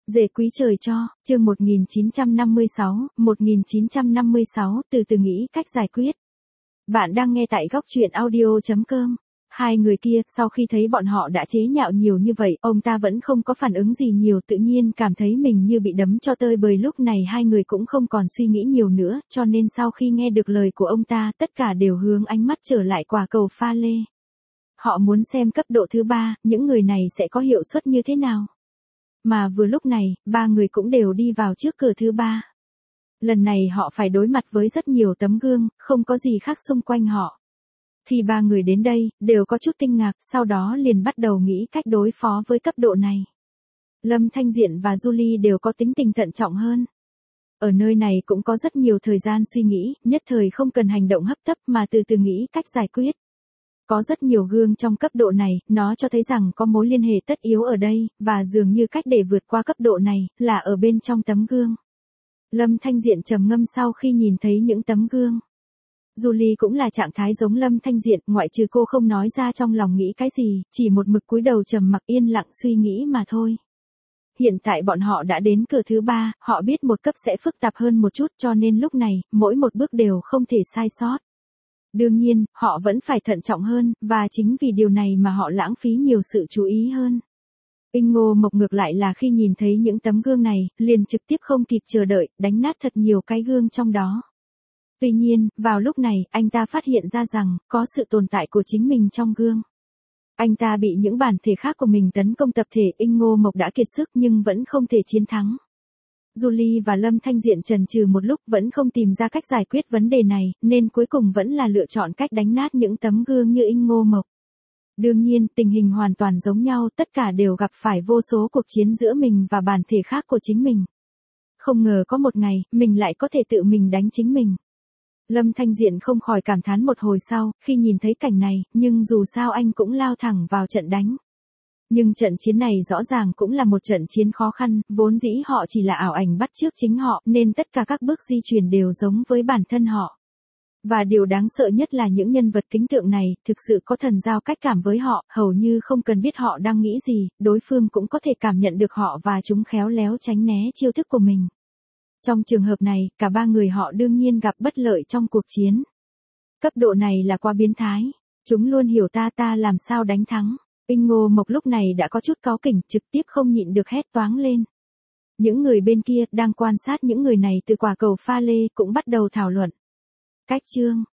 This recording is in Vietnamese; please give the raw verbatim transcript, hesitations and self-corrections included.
Dề quý trời cho, chương một nghìn chín trăm năm mươi sáu, một nghìn chín trăm năm mươi sáu, từ từ nghĩ cách giải quyết. Bạn đang nghe tại góc truyện audio chấm com. Hai người kia, sau khi thấy bọn họ đã chế nhạo nhiều như vậy, ông ta vẫn không có phản ứng gì nhiều, tự nhiên cảm thấy mình như bị đấm cho tơi bời. Lúc này hai người cũng không còn suy nghĩ nhiều nữa, cho nên sau khi nghe được lời của ông ta, tất cả đều hướng ánh mắt trở lại quả cầu pha lê. Họ muốn xem cấp độ thứ ba, những người này sẽ có hiệu suất như thế nào. Mà vừa lúc này, ba người cũng đều đi vào trước cửa thứ ba. Lần này họ phải đối mặt với rất nhiều tấm gương, không có gì khác xung quanh họ. Khi ba người đến đây, đều có chút kinh ngạc, sau đó liền bắt đầu nghĩ cách đối phó với cấp độ này. Lâm Thanh Diện và Julie đều có tính tình thận trọng hơn. Ở nơi này cũng có rất nhiều thời gian suy nghĩ, nhất thời không cần hành động hấp tấp mà từ từ nghĩ cách giải quyết. Có rất nhiều gương trong cấp độ này, nó cho thấy rằng có mối liên hệ tất yếu ở đây, và dường như cách để vượt qua cấp độ này, là ở bên trong tấm gương. Lâm Thanh Diện trầm ngâm sau khi nhìn thấy những tấm gương. Julie cũng là trạng thái giống Lâm Thanh Diện, ngoại trừ cô không nói ra trong lòng nghĩ cái gì, chỉ một mực cúi đầu trầm mặc yên lặng suy nghĩ mà thôi. Hiện tại bọn họ đã đến cửa thứ ba, họ biết một cấp sẽ phức tạp hơn một chút, cho nên lúc này, mỗi một bước đều không thể sai sót. Đương nhiên, họ vẫn phải thận trọng hơn, và chính vì điều này mà họ lãng phí nhiều sự chú ý hơn. Inh Ngô Mộc ngược lại là khi nhìn thấy những tấm gương này, liền trực tiếp không kịp chờ đợi, đánh nát thật nhiều cái gương trong đó. Tuy nhiên, vào lúc này, anh ta phát hiện ra rằng, có sự tồn tại của chính mình trong gương. Anh ta bị những bản thể khác của mình tấn công tập thể. Inh Ngô Mộc đã kiệt sức nhưng vẫn không thể chiến thắng. Julie và Lâm Thanh Diện chần chừ một lúc vẫn không tìm ra cách giải quyết vấn đề này, nên cuối cùng vẫn là lựa chọn cách đánh nát những tấm gương như Inh Ngô Mộc. Đương nhiên, tình hình hoàn toàn giống nhau, tất cả đều gặp phải vô số cuộc chiến giữa mình và bản thể khác của chính mình. Không ngờ có một ngày, mình lại có thể tự mình đánh chính mình. Lâm Thanh Diện không khỏi cảm thán một hồi sau, khi nhìn thấy cảnh này, nhưng dù sao anh cũng lao thẳng vào trận đánh. Nhưng trận chiến này rõ ràng cũng là một trận chiến khó khăn, vốn dĩ họ chỉ là ảo ảnh bắt chước chính họ, nên tất cả các bước di chuyển đều giống với bản thân họ. Và điều đáng sợ nhất là những nhân vật kính tượng này, thực sự có thần giao cách cảm với họ, hầu như không cần biết họ đang nghĩ gì, đối phương cũng có thể cảm nhận được họ và chúng khéo léo tránh né chiêu thức của mình. Trong trường hợp này, cả ba người họ đương nhiên gặp bất lợi trong cuộc chiến. Cấp độ này là quá biến thái. Chúng luôn hiểu ta ta làm sao đánh thắng. Inh Ngô Mộc lúc này đã có chút cáu kỉnh, trực tiếp không nhịn được hét toáng lên. Những người bên kia, đang quan sát những người này từ quả cầu pha lê, cũng bắt đầu thảo luận. Cách chương,